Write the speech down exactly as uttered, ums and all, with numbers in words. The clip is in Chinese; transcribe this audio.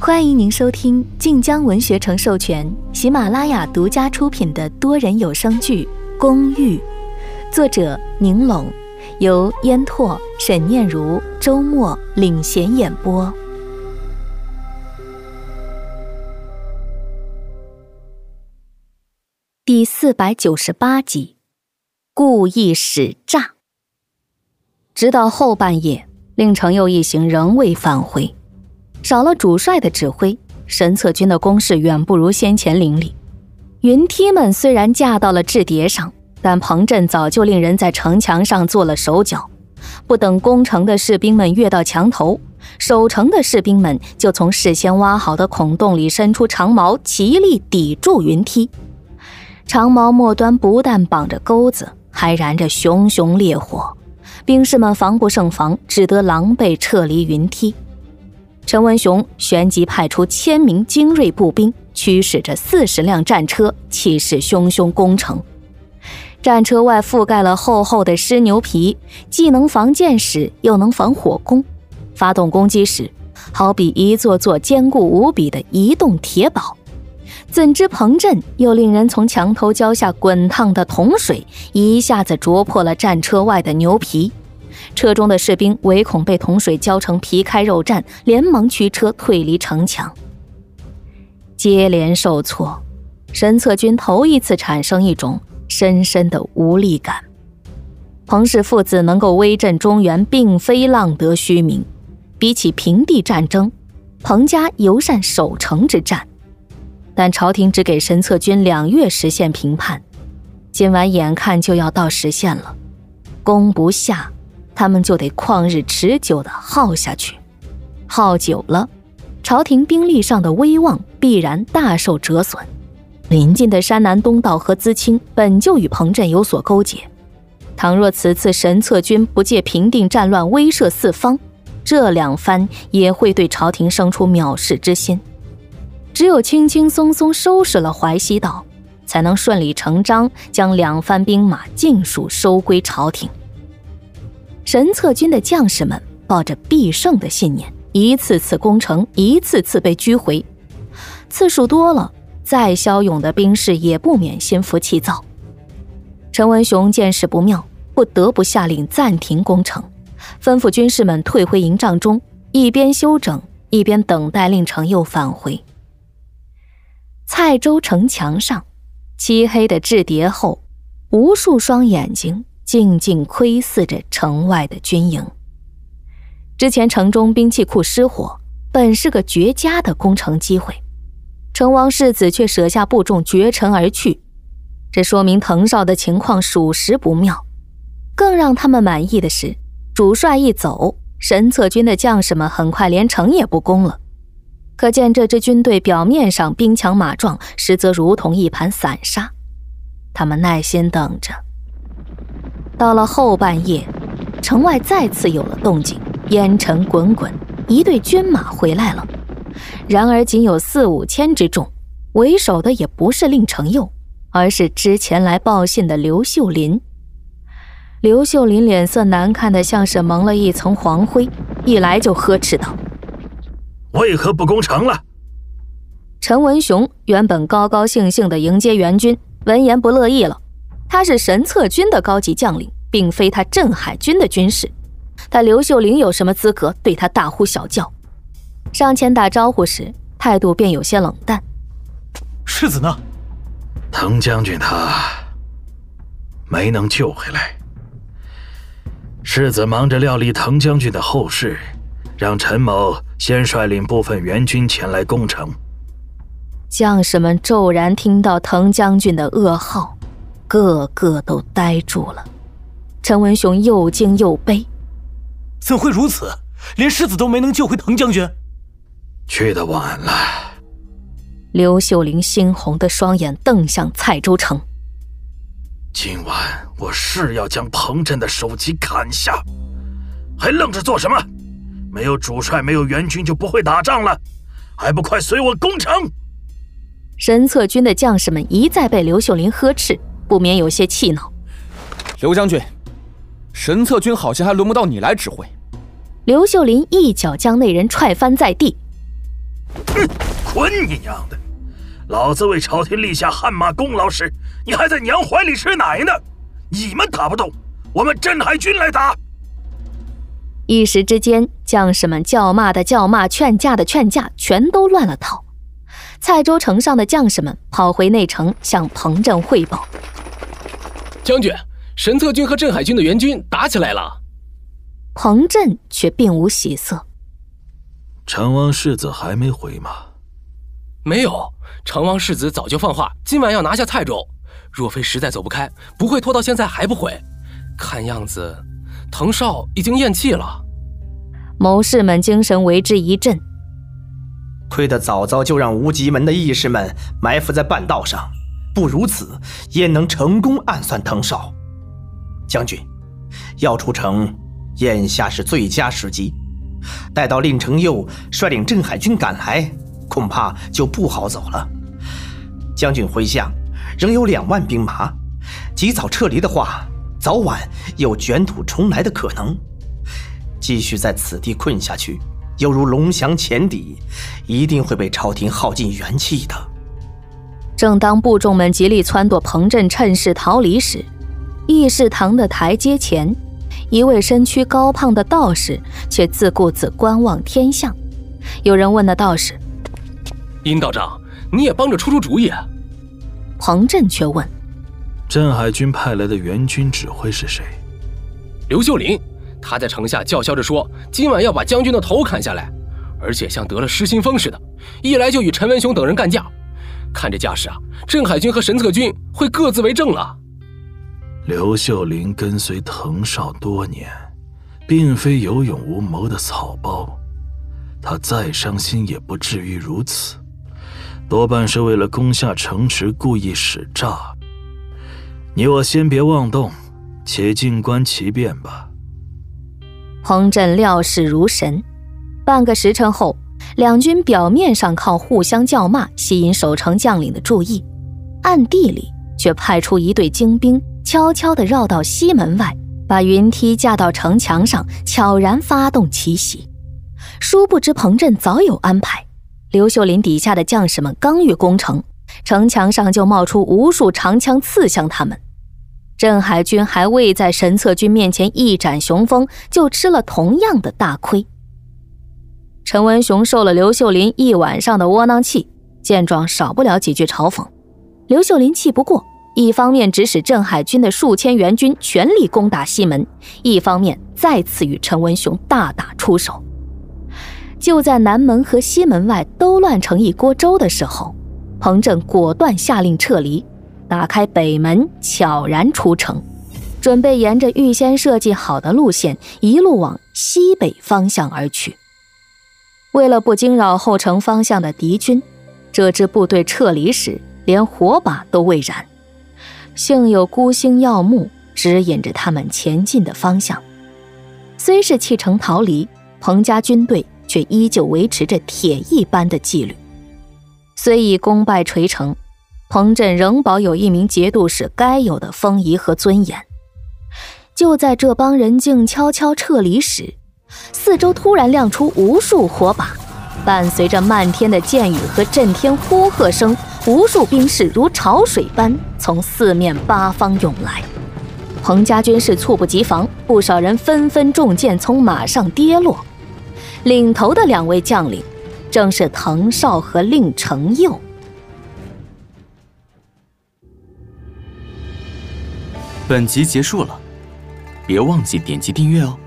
欢迎您收听晋江文学城授权、喜马拉雅独家出品的多人有声剧《公寓》，作者宁拢，由烟拓、沈念如、周末领衔演播。第四百九十八集，故意使诈。直到后半夜，令程佑一行仍未返回。少了主帅的指挥，神策军的攻势远不如先前凌厉。云梯们虽然架到了制叠上，但彭震早就令人在城墙上做了手脚，不等攻城的士兵们跃到墙头，守城的士兵们就从事先挖好的孔洞里伸出长矛，齐力抵住云梯。长矛末端不但绑着钩子，还燃着熊熊烈火，兵士们防不胜防，只得狼狈撤离云梯。陈文雄旋即派出千名精锐步兵，驱使着四十辆战车，气势汹汹攻城。战车外覆盖了厚厚的湿牛皮，既能防箭矢，又能防火攻。发动攻击时，好比一座座坚固无比的移动铁堡。怎知彭震又令人从墙头浇下滚烫的铜水，一下子啄破了战车外的牛皮。车中的士兵唯恐被铜水浇成皮开肉绽，连忙驱车退离城墙。接连受挫，神策军头一次产生一种深深的无力感。彭氏父子能够威震中原，并非浪得虚名。比起平地战争，彭家尤善守城之战。但朝廷只给神策军两月时限平叛，今晚眼看就要到时限了，攻不下，他们就得旷日持久地耗下去。耗久了，朝廷兵力上的威望必然大受折损。临近的山南东道和淄青本就与彭震有所勾结，倘若此次神策军不借平定战乱威慑四方，这两番也会对朝廷生出藐视之心。只有轻轻松松收拾了淮西道，才能顺理成章将两番兵马尽数收归朝廷。神策军的将士们抱着必胜的信念，一次次攻城，一次次被击回。次数多了，再骁勇的兵士也不免心浮气躁。陈文雄见势不妙，不得不下令暂停攻城，吩咐军士们退回营帐中，一边休整，一边等待令程佑返回。蔡州城墙上，漆黑的制叠后，无数双眼睛静静窥视着城外的军营。之前城中兵器库失火，本是个绝佳的攻城机会，成王世子却舍下部众绝尘而去，这说明滕绍的情况属实不妙。更让他们满意的是，主帅一走，神策军的将士们很快连城也不攻了。可见这支军队表面上兵强马壮，实则如同一盘散沙。他们耐心等着。到了后半夜，城外再次有了动静，烟尘滚滚，一队军马回来了。然而仅有四五千之众，为首的也不是令程佑，而是之前来报信的刘秀林。刘秀林脸色难看得像是蒙了一层黄灰，一来就呵斥道： 为何不攻城了？ 陈文雄原本高高兴兴地迎接援军，闻言不乐意了。他是神策军的高级将领，并非他镇海军的军士，他刘秀林有什么资格对他大呼小叫？上前打招呼时，态度便有些冷淡。 世子呢？ 滕将军他没能救回来，世子忙着料理滕将军的后事，让陈某先率领部分援军前来攻城。 将士们骤然听到滕将军的噩耗，个个都呆住了。陈文雄又惊又悲： 怎会如此？连世子都没能救回滕将军？ 去得晚了。 刘秀林猩红的双眼瞪向蔡州城。 今晚我是要将彭震的首级砍下，还愣着做什么？没有主帅，没有援军就不会打仗了，还不快随我攻城！ 神策军的将士们一再被刘秀林呵斥，不免有些气恼。 刘将军，神策军好像还轮不到你来指挥。 刘秀林一脚将那人踹翻在地。 哼，滚你娘的！老子为朝廷立下汗马功劳时，你还在娘怀里吃奶呢！你们打不动，我们镇海军来打！ 一时之间，将士们叫骂的叫骂，劝架的劝架，全都乱了套。蔡州城上的将士们跑回内城，向彭镇汇报： 将军，神策军和镇海军的援军打起来了。 彭镇却并无喜色。 成王世子还没回吗？ 没有，成王世子早就放话，今晚要拿下蔡州。若非实在走不开，不会拖到现在还不回。看样子，滕绍已经咽气了。 谋士们精神为之一振。 亏得早早就让无极门的义士们埋伏在半道上，不如此焉能成功暗算滕绍？将军，要出城，眼下是最佳时机。待到令程佑率领镇海军赶来，恐怕就不好走了。将军麾下仍有两万兵马，及早撤离的话，早晚有卷土重来的可能。继续在此地困下去，犹如龙翔浅底，一定会被朝廷耗尽元气的。 正当部众们极力撺掇彭镇趁势逃离时，议事堂的台阶前，一位身躯高胖的道士却自顾自观望天象。有人问那道士： 殷道长，你也帮着出出主意啊？ 彭镇却问： 镇海军派来的援军指挥是谁？ 刘秀林，他在城下叫嚣着说，今晚要把将军的头砍下来，而且像得了失心疯似的，一来就与陈文雄等人干架。看这架势啊，镇海军和神策军会各自为政了。 刘秀林跟随滕绍多年，并非有勇无谋的草包，他再伤心也不至于如此，多半是为了攻下城池故意使诈。你我先别妄动，且静观其变吧。 彭镇料事如神，半个时辰后，两军表面上靠互相叫骂吸引守城将领的注意，暗地里却派出一队精兵，悄悄地绕到西门外，把云梯架到城墙上，悄然发动奇袭。殊不知彭镇早有安排，刘秀林底下的将士们刚欲攻城，城墙上就冒出无数长枪刺向他们。镇海军还未在神策军面前一展雄风，就吃了同样的大亏。陈文雄受了刘秀林一晚上的窝囊气，见状少不了几句嘲讽。刘秀林气不过，一方面指使镇海军的数千援军全力攻打西门，一方面再次与陈文雄大打出手。就在南门和西门外都乱成一锅粥的时候，彭镇果断下令撤离，打开北门，悄然出城，准备沿着预先设计好的路线一路往西北方向而去。为了不惊扰后城方向的敌军，这支部队撤离时连火把都未燃，幸有孤星耀目指引着他们前进的方向。虽是弃城逃离，彭家军队却依旧维持着铁一般的纪律。虽已功败垂成，彭镇仍保有一名节度使该有的风仪和尊严。就在这帮人静悄悄撤离时，四周突然亮出无数火把，伴随着漫天的箭雨和震天呼喝声，无数兵士如潮水般从四面八方涌来。彭家军士猝不及防，不少人纷纷中箭从马上跌落。领头的两位将领正是滕绍和令程佑。 本集结束了，别忘记点击订阅哦。